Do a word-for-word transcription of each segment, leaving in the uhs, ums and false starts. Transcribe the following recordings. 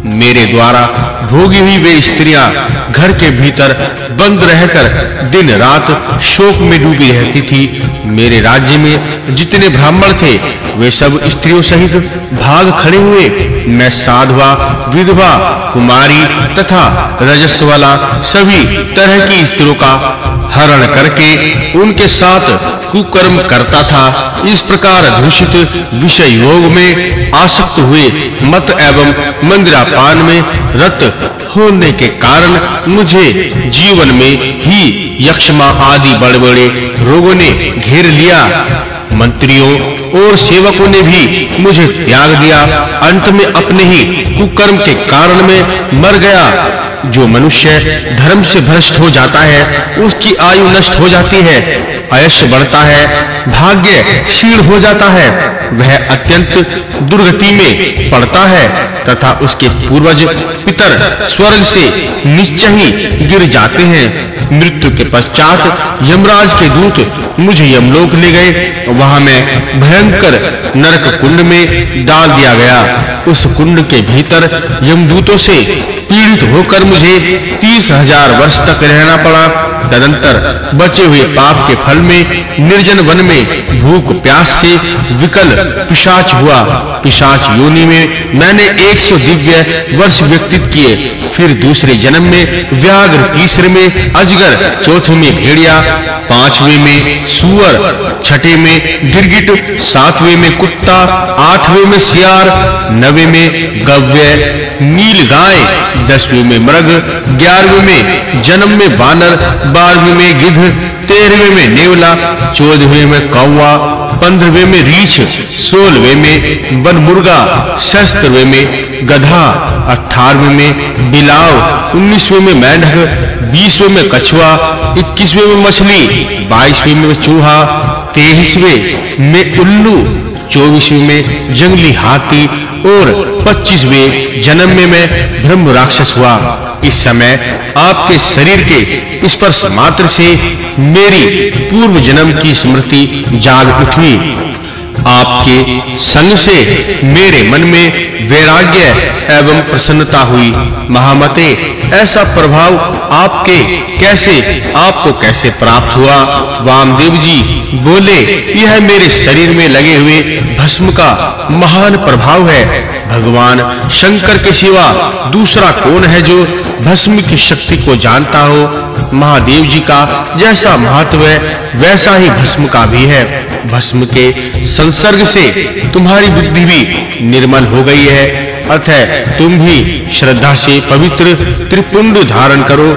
मेरे द्वारा भोगी हुई वे स्त्रियां घर के भीतर बंद रहकर दिन रात शोक में डूबी रहती थी। मेरे राज्य में जितने ब्राह्मण थे वे सब स्त्रियों सहित भाग खड़े हुए। मैं साधवा, विधवा, कुमारी तथा रजस्वला सभी तरह की स्त्रियों का हरण करके उनके साथ कुकर्म करता था। इस प्रकार दूषित विषय योग में आसक्त हुए मत एवं मंदिरापान में रत होने के कारण मुझे जीवन में ही यक्षमा आदि बड़े-बड़े रोगों ने घेर लिया। मंत्रियों और सेवकों ने भी मुझे त्याग दिया। अंत में अपने ही कुकर्म के कारण में मर गया। जो मनुष्य धर्म से भ्रष्ट हो जाता है उसकी आयु नष्ट हो जाती है, आयुष्य बढ़ता है, भाग्य क्षीण हो जाता है, वह अत्यंत दुर्गति में पड़ता है तथा उसके पूर्वज पितर स्वर्ग से निश्चय ही गिर जाते हैं। मृत्यु के पश्चात यमराज के दूत मुझे यमलोक ले गए। वहां मैं भयंकर नरक कुंड में डाल दिया गया। उस कुंड के भीतर यमदूतों से पीड़ित होकर मुझे तीस हजार वर्ष तक रहना पड़ा। तदंतर बचे हुए पाप के फल में निर्जन वन में भूख प्यास से विकल पिशाच हुआ। पिशाच योनि में मैंने एक सौ दिव्य वर्ष व्यतीत किए। फिर दूसरे जन्म में व्याघ्र, तीसरे में अजगर, चौथे में भेड़िया, पांचवें में सूअर, छठे में गिरगिट, सातवें में कुत्ता, आठवें में सियार, नवें में गव्य, नील गाय, दसवें में मृग, ग्यारहवें में जन्म में बानर, बारहवें में गिद्ध, तेरहवें में नेवला, चौदहवें में कौवा, पंद्रहवें में रीछ, सोलहवें में बनमुर्गा, सत्रहवें में गधा, अठारहवें में बिलाव, उन्नीसवें में मेंढक, बीसवें में कछुआ, इक्कीसवें में मछली, बाईसवें में चूहा, तेईसवें में उल्लू, चौबीसवें में जंगली हाथी और पच्चीसवें जन्म में मैं ब्रह्म राक्षस हुआ। इस समय आपके शरीर के स्पर्श मात्र से मेरी पूर्व जन्म की स्मृति जाग उठी। आपके संग से मेरे मन में वैराग्य एवं प्रसन्नता हुई। महामते, ऐसा प्रभाव आपके कैसे आपको कैसे प्राप्त हुआ? वामदेव जी बोले, यह मेरे शरीर में लगे हुए भस्म का महान प्रभाव है। भगवान शंकर के सिवा दूसरा कौन है जो भस्म की शक्ति को जानता हो? महादेव जी का जैसा महत्व है वैसा ही भस्म का भी है। भस्म के संसर्ग से तुम्हारी बुद्धि भी निर्मल हो गई है, अतः तुम भी श्रद्धा से पवित्र त्रिपुंड धारण करो।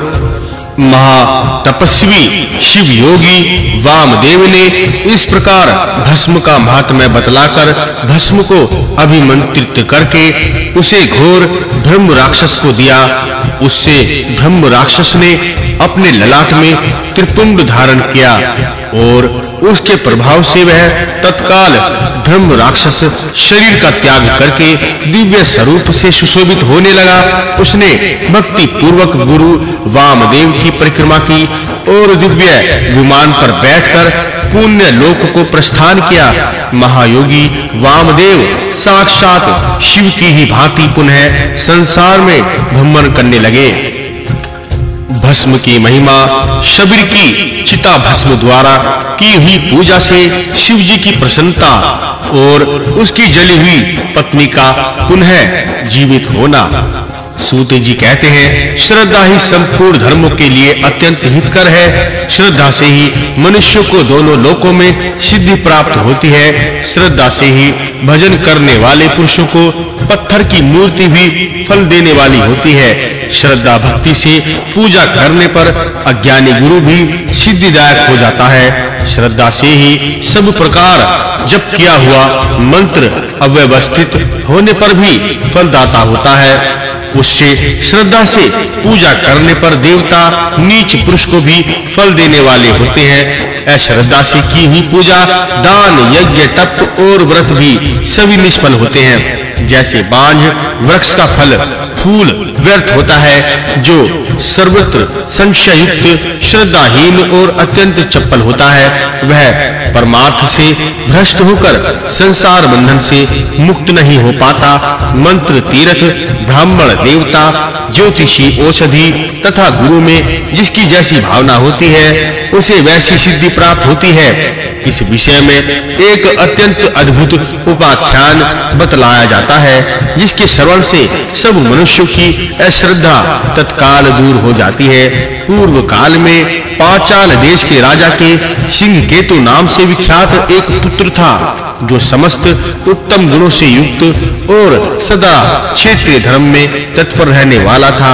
महा तपस्वी शिव योगी वामदेव ने इस प्रकार भस्म का महात्म्य बतलाकर भस्म को अभिमंत्रित करके उसे घोर ब्रह्म राक्षस को दिया। उससे ब्रह्म राक्षस ने अपने ललाट में त्रिपुंड धारण किया और उसके प्रभाव से वह तत्काल ब्रह्म राक्षस शरीर का त्याग करके दिव्य स्वरूप से सुशोभित होने लगा। उसने भक्ति पूर्वक गुरु वामदेव की परिक्रमा की और दिव्य विमान पर बैठकर पुण्य लोक को प्रस्थान किया। महायोगी वामदेव साक्षात शिव की ही भांति पुनः संसार में भ्रमण करने लगे। भस्म की महिमा शबरी की चिता भस्म द्वारा की हुई पूजा से शिव जी की प्रसन्नता और उसकी जली हुई पत्नी का पुनः जीवित होना। सूत जी कहते हैं, श्रद्धा ही संपूर्ण धर्मों के लिए अत्यंत हितकर है। श्रद्धा से ही मनुष्य को दोनों लोकों में सिद्धि प्राप्त होती है। श्रद्धा से ही भजन करने वाले पुरुषों को पत्थर की मूर्ति भी फल देने वाली होती है। श्रद्धा भक्ति से पूजा करने पर अज्ञानी गुरु भी सिद्धिदायक हो जाता है। श्रद्धा से ही सब प्रकार जप किया हुआ मंत्र अव्यवस्थित होने पर भी फलदाता होता है। उससे श्रद्धा से पूजा करने पर देवता नीच पुरुष को भी फल देने वाले होते हैं। अश्रद्धा से की हुई पूजा, दान, यज्ञ, तप और व्रत भी सभी निष्फल होते हैं। जैसे बांझ वृक्ष का फल फूल व्यर्थ होता है, जो सर्वत्र संशययुक्त श्रद्धाहीन और अत्यंत चपल होता है, वह परमार्थ से भ्रष्ट होकर संसार बंधन से मुक्त नहीं हो पाता। मंत्र, तीर्थ, ब्राह्मण, देवता, ज्योतिषी, औषधि तथा गुरु में जिसकी जैसी भावना होती है उसे वैसी सिद्धि प्राप्त होती है। इस विषय में एक अत्यंत अद्भुत उपाख्यान बतलाया जाता है जिसके श्रवण से सब मनुष्यों की अश्रद्धा तत्काल दूर हो जाती है। पूर्व काल में पांचाल देश के राजा के सिंह केतु नाम से विख्यात एक पुत्र था जो समस्त उत्तम गुणों से युक्त और सदा क्षेत्रीय धर्म में तत्पर रहने वाला था।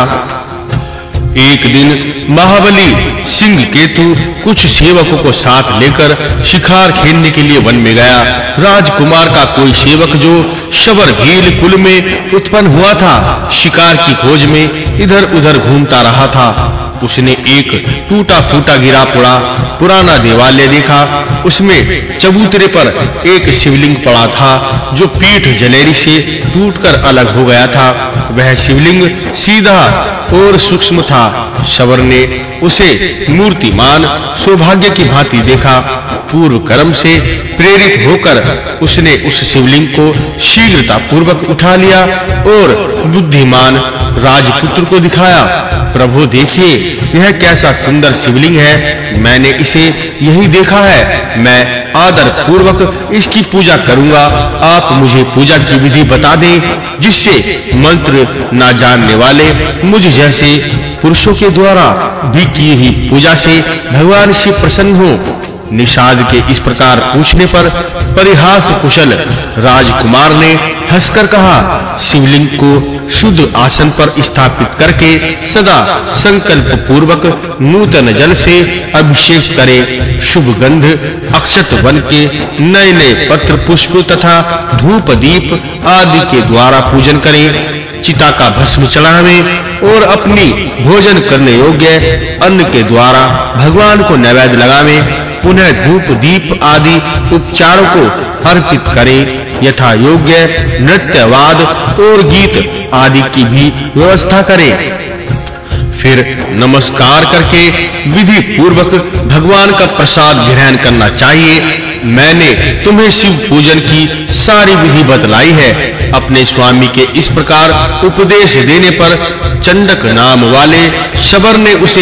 एक दिन महाबली सिंह केतु कुछ सेवकों को साथ लेकर शिकार खेलने के लिए वन में गया। राजकुमार का कोई सेवक जो शबर भील कुल में उत्पन्न हुआ था शिकार की खोज में इधर-उधर घूमता रहा था। उसने एक टूटा-फूटा गिरा पड़ा पुराना देवालय देखा। उसमें चबूतरे पर एक शिवलिंग पड़ा था जो पीठ जलेरी से टूटकर अलग हो गया था। वह शिवलिंग सीधा और सूक्ष्म था। शबर ने उसे मूर्तिमान सौभाग्य की भांति देखा। पूर्व कर्म से प्रेरित होकर उसने उस शिवलिंग को शीघ्रता पूर्वक उठा लिया और बुद्धिमान राजपुत्र को दिखाया। प्रभु देखिए, यह कैसा सुंदर शिवलिंग है। मैंने इसे यही देखा है। मैं आदर पूर्वक इसकी पूजा करूंगा। आप मुझे पूजा की विधि बता दें जिससे मंत्र ना जानने वाले मुझ जैसे पुरुषों के द्वारा भी की हुई पूजा से भगवान शिव प्रसन्न हो। निषाद के इस प्रकार पूछने पर परिहास कुशल राजकुमार ने हंसकर कहा, शिवलिंग को शुद्ध आसन पर स्थापित करके सदा संकल्प पूर्वक नूतन जल से अभिषेक करें। शुभ गंध अक्षत वन के नए नए पत्र पुष्प तथा धूप दीप आदि के द्वारा पूजन करें। चिता का भस्म चढ़ावें और अपनी भोजन करने योग्य अन्न के द्वारा भगवान को नैवेद्य लगावें। पुनः धूप दीप आदि उपचारों को अर्पित करें। यथा योग्य नृत्य वाद और गीत आदि की भी व्यवस्था करें। फिर नमस्कार करके विधि पूर्वक भगवान का प्रसाद ग्रहण करना चाहिए। मैंने तुम्हें शिव पूजन की सारी विधि बतलाई है। अपने स्वामी के इस प्रकार उपदेश देने पर चंडक नाम वाले शबर ने उसे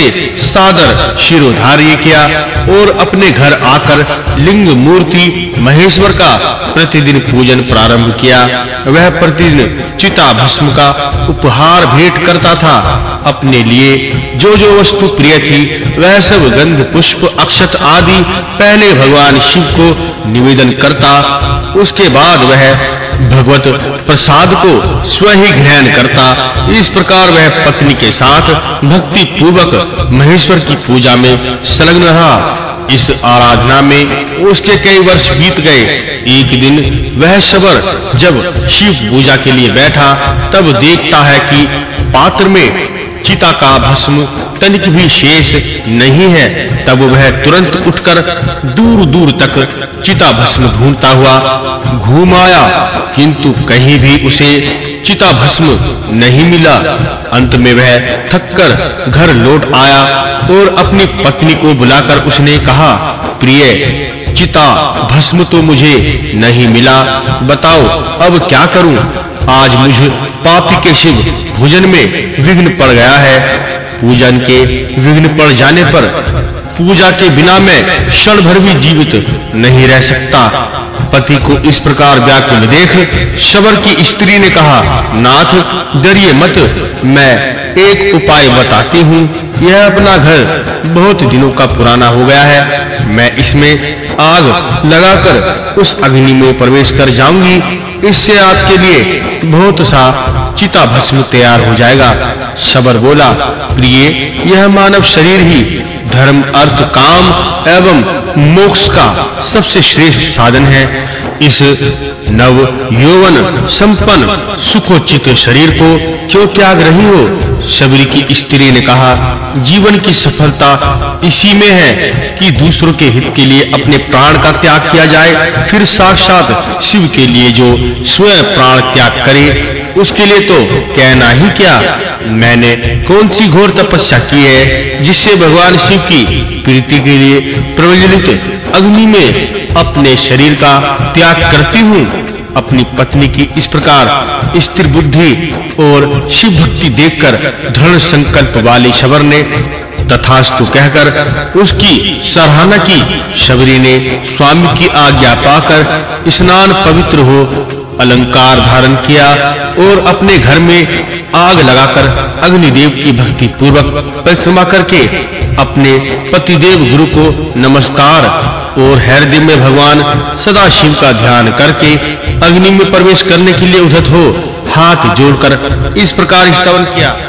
सादर शिरोधार्य किया और अपने घर आकर लिंग मूर्ति महेश्वर का प्रतिदिन पूजन प्रारंभ किया। वह प्रतिदिन चिता भस्म का उपहार भेंट करता था। अपने लिए जो जो वस्तु प्रिय थी वह सब गंध पुष्प अक्षत आदि पहले भगवान शिव को निवेदन करता। उसके बाद वह भगवत प्रसाद को स्वयं ही ग्रहण करता। इस प्रकार वह पत्नी के साथ भक्ति पूर्वक महेश्वर की पूजा में संलग्न रहा। इस आराधना में उसके कई वर्ष बीत गए। एक दिन वह शबर जब शिव पूजा के लिए बैठा तब देखता है कि पात्र में चिता का भस्म तनिक भी शेष नहीं है। तब वह तुरंत उठकर दूर-दूर तक चिता भस्म ढूंढता हुआ घूम आया, किंतु कहीं भी उसे चिता भस्म नहीं मिला। अंत में वह थककर घर लौट आया और अपनी पत्नी को बुलाकर उसने कहा, प्रिय, चिता भस्म तो मुझे नहीं मिला। बताओ अब क्या करूं? आज मुझ पापी के शिव भोजन में विघ्न पड़ गया है। पूजन के विघ्न पड़ जाने पर पूजा के बिना मैं क्षण भर भी जीवित नहीं रह सकता। पति को इस प्रकार व्याकुल देख शबर की स्त्री ने कहा, नाथ डरिए मत, मैं एक उपाय बताती हूँ। यह अपना घर बहुत दिनों का पुराना हो गया है। मैं इसमें आग लगाकर उस अग्नि में प्रवेश कर जाऊंगी। इससे आपके लिए बहुत सा चिता भस्म तैयार हो जाएगा। शबर बोला, प्रिय, यह मानव शरीर ही धर्म अर्थ काम एवं मोक्ष का सबसे श्रेष्ठ साधन है। इस नव यौवन संपन्न सुखोचित शरीर को क्यों त्याग रही हो? शबरी की स्त्री ने कहा, जीवन की सफलता इसी में है कि दूसरों के हित के लिए अपने प्राण का त्याग किया जाए। फिर साक्षात शिव के लिए जो स्वयं प्राण त्याग करे उसके लिए तो कहना ही क्या। मैंने कौन सी घोर तपस्या की है जिससे भगवान शिव की प्रीति के लिए प्रज्वलित अग्नि में अपने शरीर का त्याग करती हूँ। अपनी पत्नी की इस प्रकार स्थिर बुद्धि और शिव भक्ति देखकर दृढ़ संकल्प वाली शबर ने तथास्तु कहकर उसकी सराहना की। शबरी ने स्वामी की आज्ञा पाकर स्नान पवित्र हो अलंकार धारण किया और अपने घर में आग लगाकर अग्निदेव की भक्ति पूर्वक परिक्रमा करके अपने पतिदेव गुरु को नमस्कार और हृदय में भगवान सदाशिव का ध्यान करके अग्नि में प्रवेश करने के लिए उद्धत हो हाथ जोड़कर इस प्रकार स्तवन किया।